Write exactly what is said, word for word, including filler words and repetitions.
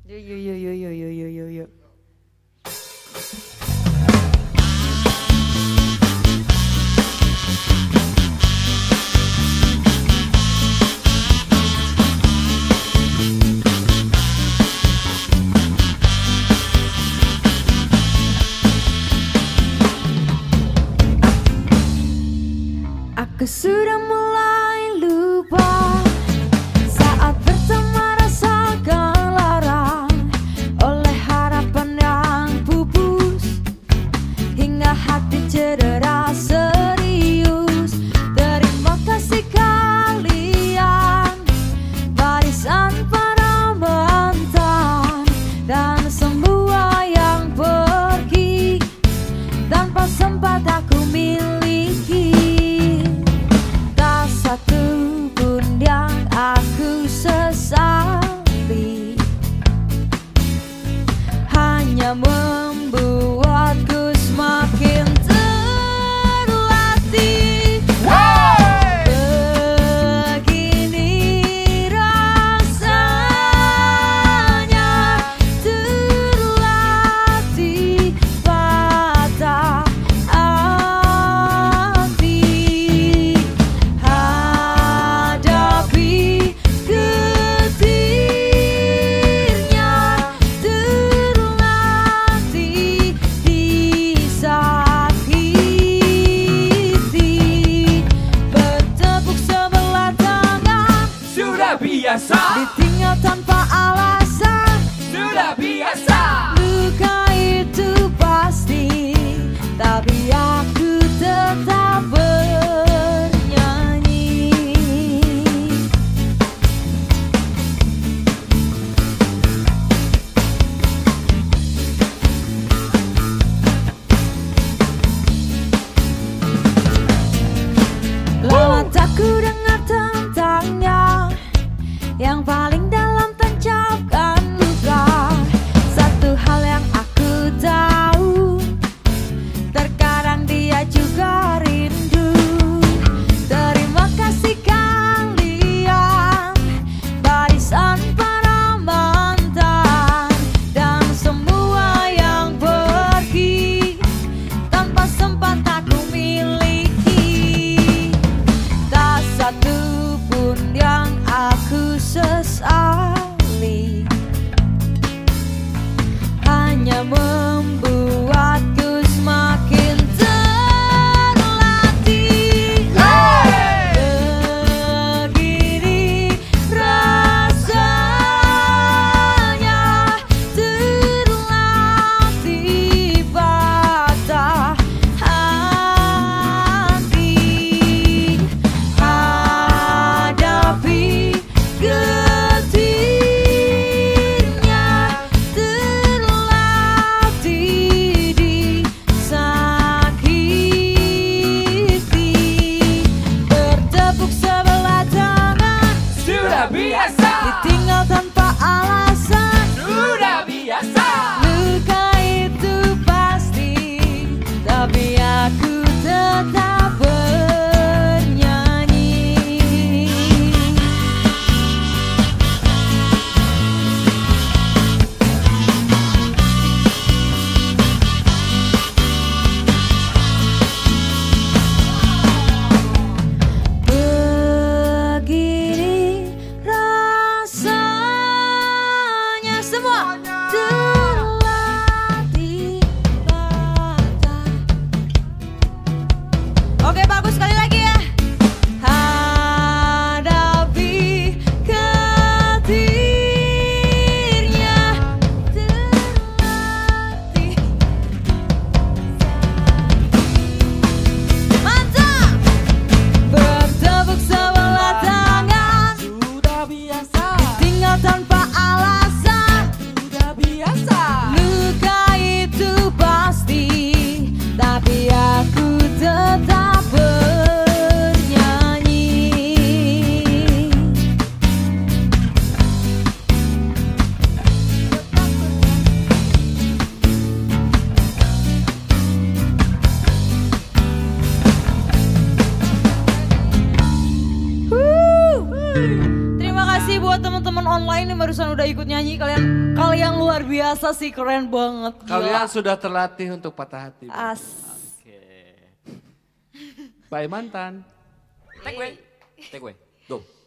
Yo yo yo yo yo yo yo yo yo. Aku sudah mulai lupa saat pertama rasakan lara oleh harapan yang pupus hingga hati cedera serius. Terima kasih kalian barisan para mantan dan semua yang pergi tanpa sempat aku miliki. Satu pun yang aku sesali hanya membuatku semakin terlatih. Hey! Begini rasanya terlatih patah biasa, ditinggal tanpa alasan, sudah biasa. Luka itu pasti, tapi aku tetap bernyanyi. Lama tak ku dengar tentangnya, yang paling dalam tancapkan luka. Satu hal yang aku tahu, terkadang dia juga rindu. Terima kasih kalian barisan para mantan dan semua yang pergi tanpa sempat aku miliki. Tak satu pun yang aku sesali hanya membuatku semakin terlatih. Hey! Begini rasanya terlatih patah hati. Hadapi getirnya, terlatih disakiti. Bertepuk sebelah tangan, Sudah biasa, ditinggal tanpa alasan, sudah biasa. luka itu pasti, tapi aku tetap bernyanyi. Begini rasanya semua. buat teman-teman online yang barusan udah ikut nyanyi. Kalian kalian luar biasa sih, keren banget. Gila. Kalian sudah terlatih untuk patah hati. As. Oke. Bye mantan. Take away. Take away. Go.